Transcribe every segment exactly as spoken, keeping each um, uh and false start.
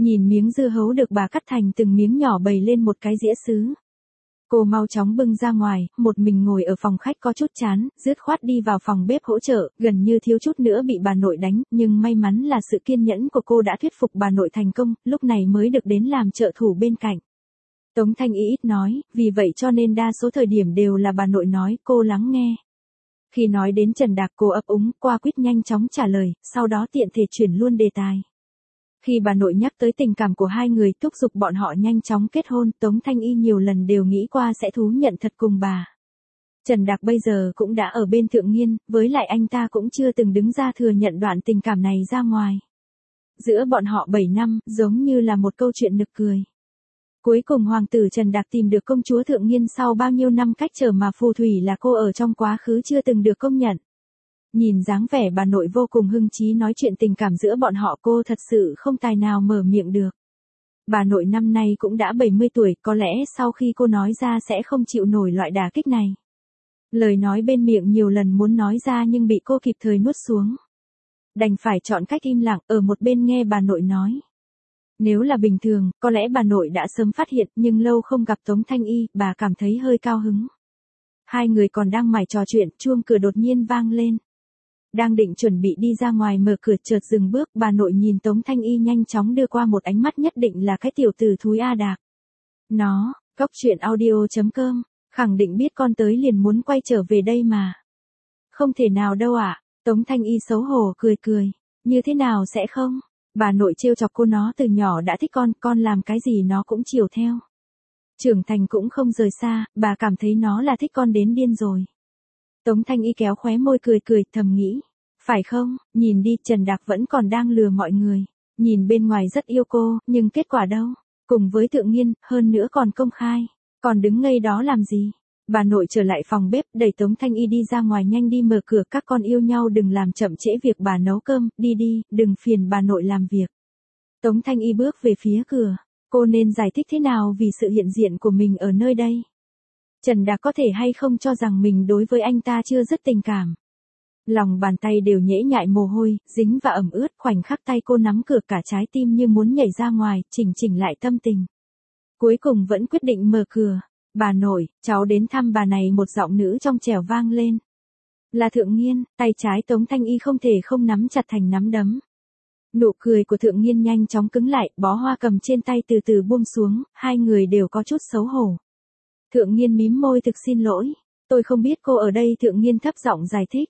Nhìn miếng dưa hấu được bà cắt thành từng miếng nhỏ bày lên một cái dĩa sứ. Cô mau chóng bưng ra ngoài, một mình ngồi ở phòng khách có chút chán, dứt khoát đi vào phòng bếp hỗ trợ, gần như thiếu chút nữa bị bà nội đánh, nhưng may mắn là sự kiên nhẫn của cô đã thuyết phục bà nội thành công, lúc này mới được đến làm trợ thủ bên cạnh. Tống Thanh Y ít nói, vì vậy cho nên đa số thời điểm đều là bà nội nói, cô lắng nghe. Khi nói đến Trần Đạc cô ấp úng, qua quýt nhanh chóng trả lời, sau đó tiện thể chuyển luôn đề tài. Khi bà nội nhắc tới tình cảm của hai người thúc giục bọn họ nhanh chóng kết hôn, Tống Thanh Y nhiều lần đều nghĩ qua sẽ thú nhận thật cùng bà. Trần Đạc bây giờ cũng đã ở bên Thượng Nghiên, với lại anh ta cũng chưa từng đứng ra thừa nhận đoạn tình cảm này ra ngoài. Giữa bọn họ bảy năm, giống như là một câu chuyện nực cười. Cuối cùng hoàng tử Trần Đạc tìm được công chúa Thượng Nghiên sau bao nhiêu năm cách trở mà phù thủy là cô ở trong quá khứ chưa từng được công nhận. Nhìn dáng vẻ bà nội vô cùng hưng trí nói chuyện tình cảm giữa bọn họ cô thật sự không tài nào mở miệng được. Bà nội năm nay cũng đã bảy mươi tuổi, có lẽ sau khi cô nói ra sẽ không chịu nổi loại đả kích này. Lời nói bên miệng nhiều lần muốn nói ra nhưng bị cô kịp thời nuốt xuống. Đành phải chọn cách im lặng ở một bên nghe bà nội nói. Nếu là bình thường, có lẽ bà nội đã sớm phát hiện nhưng lâu không gặp Tống Thanh Y, bà cảm thấy hơi cao hứng. Hai người còn đang mải trò chuyện, chuông cửa đột nhiên vang lên. Đang định chuẩn bị đi ra ngoài mở cửa chợt dừng bước, bà nội nhìn Tống Thanh Y nhanh chóng đưa qua một ánh mắt nhất định là cái tiểu tử thúi A Đạc. Nó, cóc truyện audio chấm com, khẳng định biết con tới liền muốn quay trở về đây mà. Không thể nào đâu ạ, à? Tống Thanh Y xấu hổ cười cười, như thế nào sẽ không? Bà nội trêu chọc cô nó từ nhỏ đã thích con, con làm cái gì nó cũng chiều theo. Trưởng thành cũng không rời xa, bà cảm thấy nó là thích con đến điên rồi. Tống Thanh Y kéo khóe môi cười cười, thầm nghĩ. Phải không, nhìn đi, Trần Đạc vẫn còn đang lừa mọi người. Nhìn bên ngoài rất yêu cô, nhưng kết quả đâu? Cùng với Thượng Nghiên, hơn nữa còn công khai. Còn đứng ngây đó làm gì? Bà nội trở lại phòng bếp, đẩy Tống Thanh Y đi ra ngoài nhanh đi mở cửa, các con yêu nhau đừng làm chậm trễ việc bà nấu cơm, đi đi, đừng phiền bà nội làm việc. Tống Thanh Y bước về phía cửa, cô nên giải thích thế nào vì sự hiện diện của mình ở nơi đây? Trần Đạc có thể hay không cho rằng mình đối với anh ta chưa rất tình cảm. Lòng bàn tay đều nhễ nhại mồ hôi, dính và ẩm ướt, khoảnh khắc tay cô nắm cửa cả trái tim như muốn nhảy ra ngoài, chỉnh chỉnh lại tâm tình. Cuối cùng vẫn quyết định mở cửa. Bà nội, cháu đến thăm bà này, một giọng nữ trong trẻo vang lên. Là Thượng Nghiên, tay trái Tống Thanh Y không thể không nắm chặt thành nắm đấm. Nụ cười của Thượng Nghiên nhanh chóng cứng lại, bó hoa cầm trên tay từ từ buông xuống, hai người đều có chút xấu hổ. Thượng Nghiên mím môi thực xin lỗi, tôi không biết cô ở đây. Thượng Nghiên thấp giọng giải thích.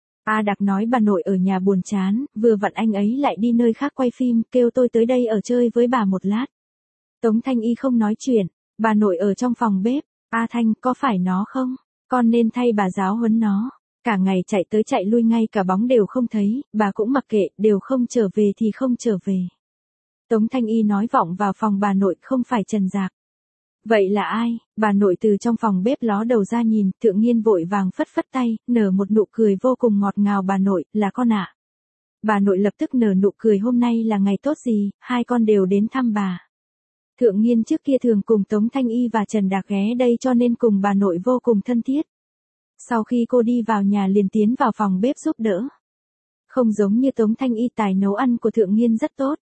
A Đạc nói bà nội ở nhà buồn chán, vừa vặn anh ấy lại đi nơi khác quay phim, kêu tôi tới đây ở chơi với bà một lát. Tống Thanh Y không nói chuyện, bà nội ở trong phòng bếp, A Thanh, có phải nó không? Con nên thay bà giáo huấn nó. Cả ngày chạy tới chạy lui ngay cả bóng đều không thấy, bà cũng mặc kệ, đều không trở về thì không trở về. Tống Thanh Y nói vọng vào phòng bà nội, không phải Trần Dạc. Vậy là ai? Bà nội từ trong phòng bếp ló đầu ra nhìn, Thượng Nghiên vội vàng phất phất tay, nở một nụ cười vô cùng ngọt ngào. Bà nội, là con ạ. À? Bà nội lập tức nở nụ cười, hôm nay là ngày tốt gì, hai con đều đến thăm bà. Thượng Nghiên trước kia thường cùng Tống Thanh Y và Trần Đạc ghé đây cho nên cùng bà nội vô cùng thân thiết. Sau khi cô đi vào nhà liền tiến vào phòng bếp giúp đỡ. Không giống như Tống Thanh Y, tài nấu ăn của Thượng Nghiên rất tốt.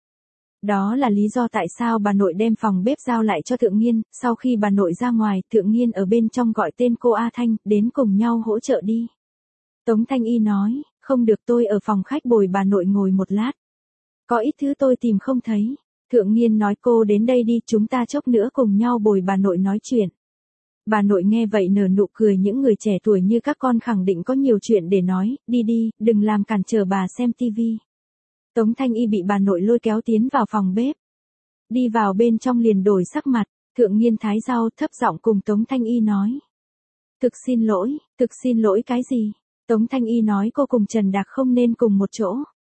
Đó là lý do tại sao bà nội đem phòng bếp giao lại cho Thượng Nghiên. Sau khi bà nội ra ngoài, Thượng Nghiên ở bên trong gọi tên cô A Thanh, đến cùng nhau hỗ trợ đi. Tống Thanh Y nói, không được, tôi ở phòng khách bồi bà nội ngồi một lát. Có ít thứ tôi tìm không thấy. Thượng Nghiên nói, cô đến đây đi, chúng ta chốc nữa cùng nhau bồi bà nội nói chuyện. Bà nội nghe vậy nở nụ cười, những người trẻ tuổi như các con khẳng định có nhiều chuyện để nói, đi đi, đừng làm cản trở bà xem tivi. Tống Thanh Y bị bà nội lôi kéo tiến vào phòng bếp. Đi vào bên trong liền đổi sắc mặt, Thượng Nghiên thái rau thấp giọng cùng Tống Thanh Y nói. Thực xin lỗi, thực xin lỗi cái gì? Tống Thanh Y nói cô cùng Trần Đạc không nên cùng một chỗ.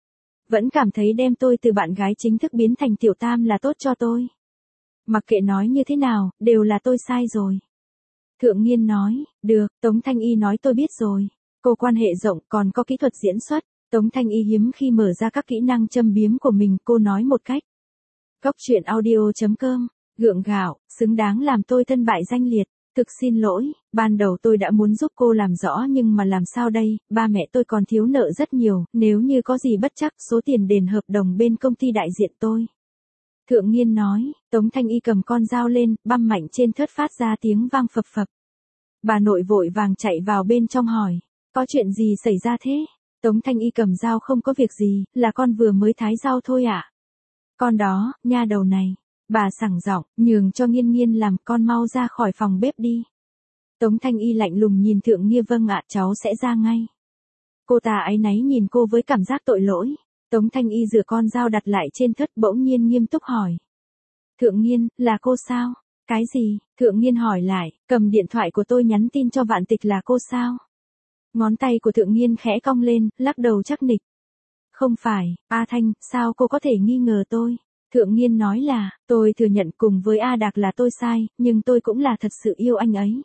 Vẫn cảm thấy đem tôi từ bạn gái chính thức biến thành tiểu tam là tốt cho tôi. Mặc kệ nói như thế nào, đều là tôi sai rồi. Thượng Nghiên nói, được, Tống Thanh Y nói tôi biết rồi. Cô quan hệ rộng còn có kỹ thuật diễn xuất. Tống Thanh Y hiếm khi mở ra các kỹ năng châm biếm của mình, cô nói một cách. Cóc truyện audio chấm com, gượng gạo, xứng đáng làm tôi thân bại danh liệt. Thực xin lỗi, ban đầu tôi đã muốn giúp cô làm rõ nhưng mà làm sao đây, ba mẹ tôi còn thiếu nợ rất nhiều, nếu như có gì bất trắc, số tiền đền hợp đồng bên công ty đại diện tôi. Thượng Nghiên nói, Tống Thanh Y cầm con dao lên, băm mạnh trên thớt phát ra tiếng vang phập phập. Bà nội vội vàng chạy vào bên trong hỏi, có chuyện gì xảy ra thế? Tống Thanh Y cầm dao không có việc gì, là con vừa mới thái rau thôi ạ. À? Con đó, nha đầu này. Bà sảng giọng, nhường cho Nghiên Nghiên làm, con mau ra khỏi phòng bếp đi. Tống Thanh Y lạnh lùng nhìn Thượng Nghiên, vâng ạ, cháu sẽ ra ngay. Cô ta áy náy nhìn cô với cảm giác tội lỗi. Tống Thanh Y rửa con dao đặt lại trên thớt, bỗng nhiên nghiêm túc hỏi. Thượng Nghiên, là cô sao? Cái gì? Thượng Nghiên hỏi lại, cầm điện thoại của tôi nhắn tin cho Vạn Tịch là cô sao? Ngón tay của Thượng Nghiên khẽ cong lên, lắc đầu chắc nịch. Không phải, A Thanh, sao cô có thể nghi ngờ tôi? Thượng Nghiên nói là, tôi thừa nhận cùng với A Đạc là tôi sai, nhưng tôi cũng là thật sự yêu anh ấy.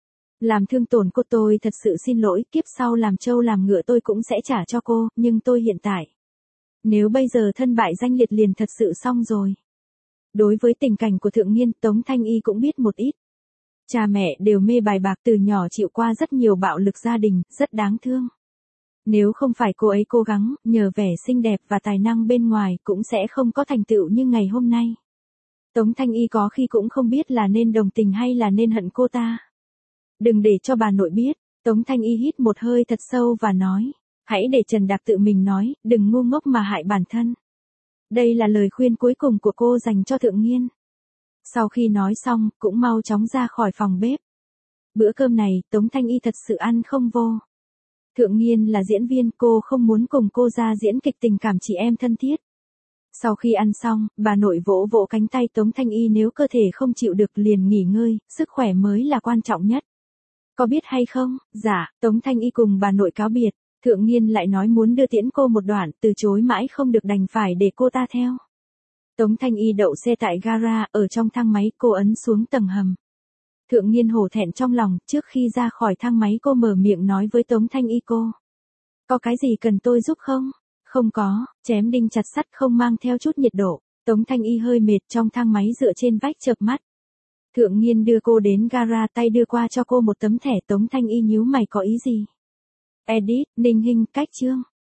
Làm thương tổn cô tôi thật sự xin lỗi, kiếp sau làm trâu làm ngựa tôi cũng sẽ trả cho cô, nhưng tôi hiện tại. Nếu bây giờ thân bại danh liệt liền thật sự xong rồi. Đối với tình cảnh của Thượng Nghiên, Tống Thanh Y cũng biết một ít. Cha mẹ đều mê bài bạc, từ nhỏ chịu qua rất nhiều bạo lực gia đình, rất đáng thương. Nếu không phải cô ấy cố gắng, nhờ vẻ xinh đẹp và tài năng bên ngoài cũng sẽ không có thành tựu như ngày hôm nay. Tống Thanh Y có khi cũng không biết là nên đồng tình hay là nên hận cô ta. Đừng để cho bà nội biết. Tống Thanh Y hít một hơi thật sâu và nói. Hãy để Trần Đạc tự mình nói, đừng ngu ngốc mà hại bản thân. Đây là lời khuyên cuối cùng của cô dành cho Thượng Nghiên. Sau khi nói xong, cũng mau chóng ra khỏi phòng bếp. Bữa cơm này, Tống Thanh Y thật sự ăn không vô. Thượng Nghiên là diễn viên, cô không muốn cùng cô ra diễn kịch tình cảm chị em thân thiết. Sau khi ăn xong, bà nội vỗ vỗ cánh tay Tống Thanh Y, nếu cơ thể không chịu được liền nghỉ ngơi, sức khỏe mới là quan trọng nhất. Có biết hay không? Dạ, Tống Thanh Y cùng bà nội cáo biệt. Thượng Nghiên lại nói muốn đưa tiễn cô một đoạn, từ chối mãi không được đành phải để cô ta theo. Tống Thanh Y đậu xe tại gara, ở trong thang máy cô ấn xuống tầng hầm. Thượng Nghiên hổ thẹn trong lòng, trước khi ra khỏi thang máy cô mở miệng nói với Tống Thanh Y cô. Có cái gì cần tôi giúp không? Không có, chém đinh chặt sắt không mang theo chút nhiệt độ. Tống Thanh Y hơi mệt trong thang máy dựa trên vách chợp mắt. Thượng Nghiên đưa cô đến gara, tay đưa qua cho cô một tấm thẻ. Tống Thanh Y nhíu mày, có ý gì? Edit, Ninh Hinh, cách chương.